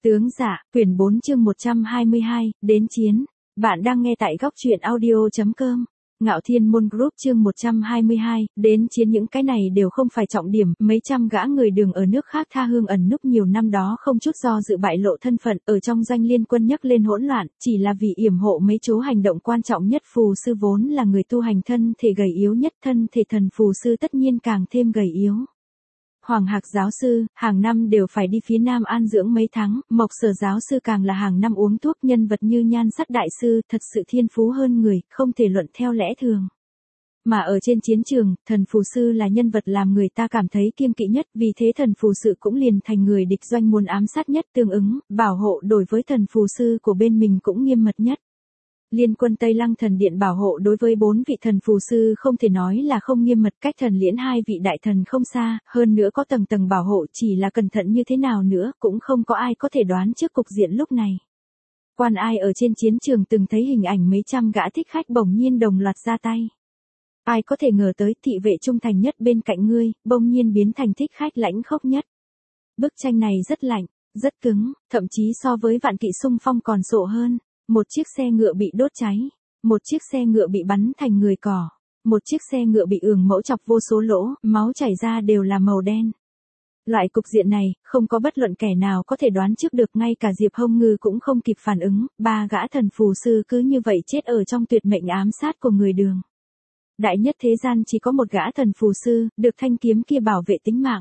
Tướng dạ, quyển 4 chương 122, đến chiến. Bạn đang nghe tại góc truyện audio.com. Ngạo Thiên Môn Group chương 122, đến chiến. Những cái này đều không phải trọng điểm, mấy trăm gã người đường ở nước khác tha hương ẩn núp nhiều năm đó không chút do dự bại lộ thân phận, ở trong doanh liên quân nhấc lên hỗn loạn, chỉ là vì yểm hộ mấy chỗ hành động quan trọng nhất. Phù sư vốn là người tu hành thân thể gầy yếu nhất, thân thể thần phù sư tất nhiên càng thêm gầy yếu. Hoàng Hạc giáo sư, hàng năm đều phải đi phía Nam an dưỡng mấy tháng, Mộc Sở giáo sư càng là hàng năm uống thuốc. Nhân vật như Nhan Sắc đại sư, thật sự thiên phú hơn người, không thể luận theo lẽ thường. Mà ở trên chiến trường, thần phù sư là nhân vật làm người ta cảm thấy kiêng kỵ nhất, vì thế thần phù sư cũng liền thành người địch doanh muốn ám sát nhất. Tương ứng, bảo hộ đối với thần phù sư của bên mình cũng nghiêm mật nhất. Liên quân Tây Lăng thần điện bảo hộ đối với 4 vị thần phù sư không thể nói là không nghiêm mật, cách thần liễn 2 vị đại thần không xa, hơn nữa có tầng tầng bảo hộ, chỉ là cẩn thận như thế nào nữa cũng không có ai có thể đoán trước cục diện lúc này. Quan ai ở trên chiến trường từng thấy hình ảnh mấy trăm gã thích khách bỗng nhiên đồng loạt ra tay. Ai có thể ngờ tới thị vệ trung thành nhất bên cạnh ngươi, bỗng nhiên biến thành thích khách lãnh khốc nhất. Bức tranh này rất lạnh, rất cứng, thậm chí so với vạn kỵ xung phong còn sộ hơn. Một chiếc xe ngựa bị đốt cháy, một chiếc xe ngựa bị bắn thành người cỏ, một chiếc xe ngựa bị mẫu chọc vô số lỗ, máu chảy ra đều là màu đen. Loại cục diện này, không có bất luận kẻ nào có thể đoán trước được, ngay cả Diệp Hông Ngư cũng không kịp phản ứng, 3 gã thần phù sư cứ như vậy chết ở trong tuyệt mệnh ám sát của người đường. Đại nhất thế gian chỉ có một gã thần phù sư, được thanh kiếm kia bảo vệ tính mạng.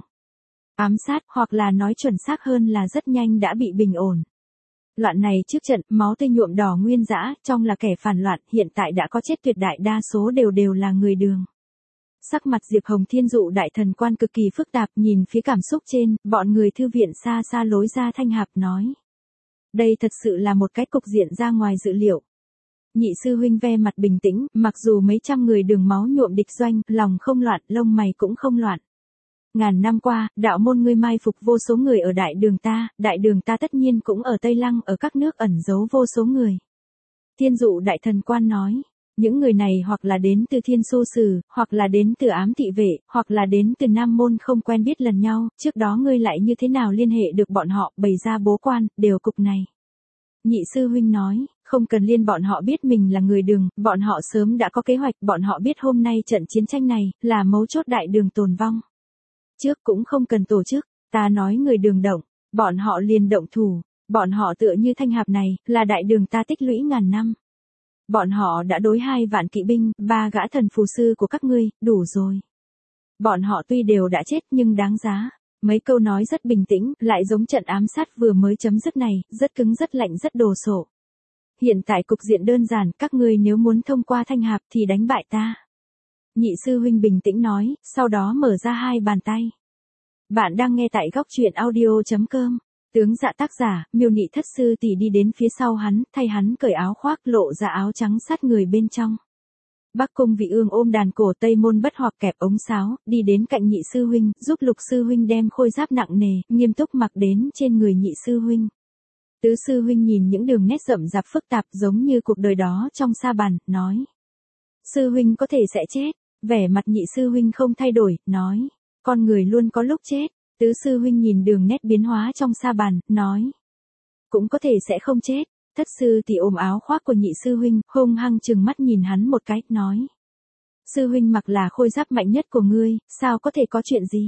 Ám sát, hoặc là nói chuẩn xác hơn là rất nhanh đã bị bình ổn. Loạn này trước trận, máu tươi nhuộm đỏ nguyên dã, trong là kẻ phản loạn, hiện tại đã có chết tuyệt đại đa số đều là người đường. Sắc mặt Diệp Hồng Thiên dụ đại thần quan cực kỳ phức tạp, nhìn phía cảm xúc trên, bọn người thư viện xa xa lối ra Thanh Hạp nói. Đây thật sự là một cái cục diện ra ngoài dự liệu. Nhị sư huynh ve mặt bình tĩnh, mặc dù mấy trăm người đường máu nhuộm địch doanh, lòng không loạn, lông mày cũng không loạn. Ngàn năm qua, đạo môn ngươi mai phục vô số người ở đại đường ta tất nhiên cũng ở Tây Lăng, ở các nước ẩn giấu vô số người. Thiên dụ đại thần quan nói, những người này hoặc là đến từ Thiên Xu Sử, hoặc là đến từ ám thị vệ, hoặc là đến từ Nam môn không quen biết lần nhau, trước đó ngươi lại như thế nào liên hệ được bọn họ, bày ra bố quan, đều cục này. Nhị sư huynh nói, không cần liên bọn họ biết mình là người đường, bọn họ sớm đã có kế hoạch, bọn họ biết hôm nay trận chiến tranh này, là mấu chốt đại đường tồn vong. Trước cũng không cần tổ chức, ta nói người đường động, bọn họ liền động thủ, bọn họ tựa như Thanh Hạp này, là đại đường ta tích lũy ngàn năm. Bọn họ đã đối 2 vạn kỵ binh, 3 gã thần phù sư của các ngươi, đủ rồi. Bọn họ tuy đều đã chết nhưng đáng giá. Mấy câu nói rất bình tĩnh, lại giống trận ám sát vừa mới chấm dứt này, rất cứng rất lạnh rất đồ sộ. Hiện tại cục diện đơn giản, các ngươi nếu muốn thông qua Thanh Hạp thì đánh bại ta. Nhị sư huynh bình tĩnh nói, sau đó mở ra 2 bàn tay. Bạn đang nghe tại góc truyện audio.com. Tướng Dạ tác giả, Miêu Nị Thất sư tỷ đi đến phía sau hắn, thay hắn cởi áo khoác, lộ ra áo trắng sát người bên trong. Bắc Cung Vị Ương ôm đàn cổ Tây Môn Bất Hoặc kẹp ống sáo, đi đến cạnh nhị sư huynh, giúp Lục sư huynh đem khôi giáp nặng nề, nghiêm túc mặc đến trên người nhị sư huynh. Tứ sư huynh nhìn những đường nét rậm rạp phức tạp giống như cuộc đời đó trong sa bàn, nói. Sư huynh có thể sẽ chết, vẻ mặt nhị sư huynh không thay đổi, nói. Con người luôn có lúc chết. Tứ sư huynh nhìn đường nét biến hóa trong sa bàn, nói. Cũng có thể sẽ không chết. Thất sư thì ôm áo khoác của nhị sư huynh, hung hăng trừng mắt nhìn hắn một cái, nói. Sư huynh mặc là khôi giáp mạnh nhất của ngươi, sao có thể có chuyện gì?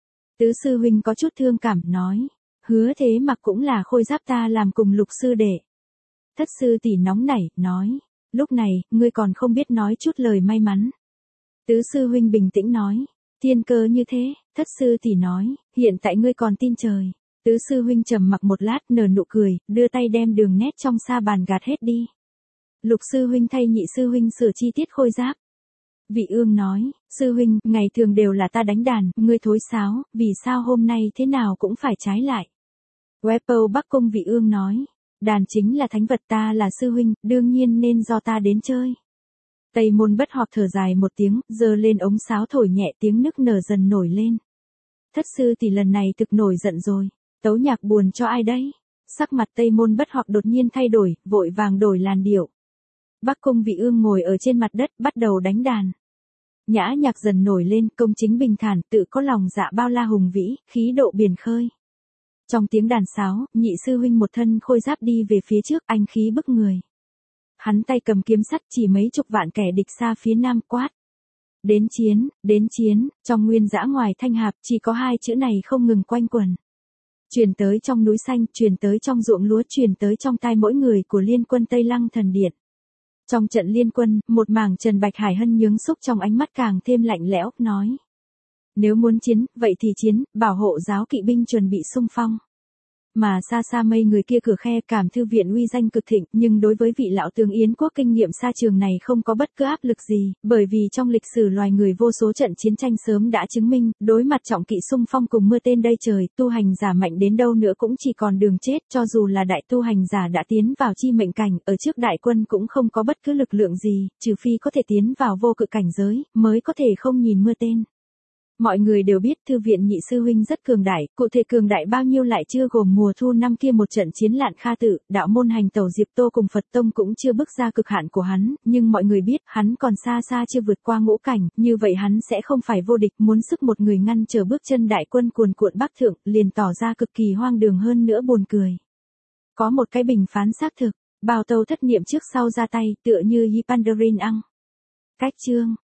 Tứ sư huynh có chút thương cảm, nói. Hứa thế mặc cũng là khôi giáp ta làm cùng Lục sư đệ. Thất sư tỷ nóng nảy, nói. Lúc này, ngươi còn không biết nói chút lời may mắn. Tứ sư huynh bình tĩnh nói. Thiên cơ như thế, thất sư tỷ nói, hiện tại ngươi còn tin trời. Tứ sư huynh trầm mặc một lát nở nụ cười, đưa tay đem đường nét trong sa bàn gạt hết đi. Lục sư huynh thay nhị sư huynh sửa chi tiết khôi giáp. Vị Ương nói, sư huynh, ngày thường đều là ta đánh đàn, ngươi thối sáo, vì sao hôm nay thế nào cũng phải trái lại. Wepo Bắc Cung Vị Ương nói, đàn chính là thánh vật, ta là sư huynh, đương nhiên nên do ta đến chơi. Tây Môn Bất Hoặc thở dài một tiếng, giơ lên ống sáo thổi nhẹ, tiếng nức nở dần nổi lên. Thất sư tỷ lần này thực nổi giận rồi, tấu nhạc buồn cho ai đấy? Sắc mặt Tây Môn Bất Hoặc đột nhiên thay đổi, vội vàng đổi làn điệu. Bắc Cung Vị Ương ngồi ở trên mặt đất, bắt đầu đánh đàn. Nhã nhạc dần nổi lên, công chính bình thản, tự có lòng dạ bao la hùng vĩ, khí độ biển khơi. Trong tiếng đàn sáo, nhị sư huynh một thân khôi giáp đi về phía trước, anh khí bức người. Hắn tay cầm kiếm sắt chỉ mấy chục vạn kẻ địch xa phía nam quát. Đến chiến, trong nguyên dã ngoài thanh hạp chỉ có hai chữ này không ngừng quanh quẩn. Truyền tới trong núi xanh, truyền tới trong ruộng lúa, truyền tới trong tai mỗi người của liên quân Tây Lăng thần điện. Trong trận liên quân, một mảng Trần Bạch Hải Hân nhướng xúc trong ánh mắt càng thêm lạnh lẽo, nói. Nếu muốn chiến, vậy thì chiến, bảo hộ giáo kỵ binh chuẩn bị xung phong. Mà xa xa mây người kia cửa khe Cảm Thư viện uy danh cực thịnh, nhưng đối với vị lão tướng Yến quốc kinh nghiệm xa trường này không có bất cứ áp lực gì, bởi vì trong lịch sử loài người vô số trận chiến tranh sớm đã chứng minh, đối mặt trọng kỵ xung phong cùng mưa tên đầy trời, tu hành giả mạnh đến đâu nữa cũng chỉ còn đường chết, cho dù là đại tu hành giả đã tiến vào chi mệnh cảnh, ở trước đại quân cũng không có bất cứ lực lượng gì, trừ phi có thể tiến vào vô cực cảnh giới, mới có thể không nhìn mưa tên. Mọi người đều biết thư viện nhị sư huynh rất cường đại, cụ thể cường đại bao nhiêu lại chưa gồm mùa thu năm kia một trận chiến Lạn Kha Tự, đạo môn hành tẩu Diệp Tô cùng Phật Tông cũng chưa bước ra cực hạn của hắn, nhưng mọi người biết hắn còn xa xa chưa vượt qua ngũ cảnh, như vậy hắn sẽ không phải vô địch, muốn sức một người ngăn trở bước chân đại quân cuồn cuộn bắc thượng, liền tỏ ra cực kỳ hoang đường hơn nữa buồn cười. Có một cái bình phán xác thực, Bào Tâu thất niệm trước sau ra tay, tựa như Yipandarin Ang. Cách chương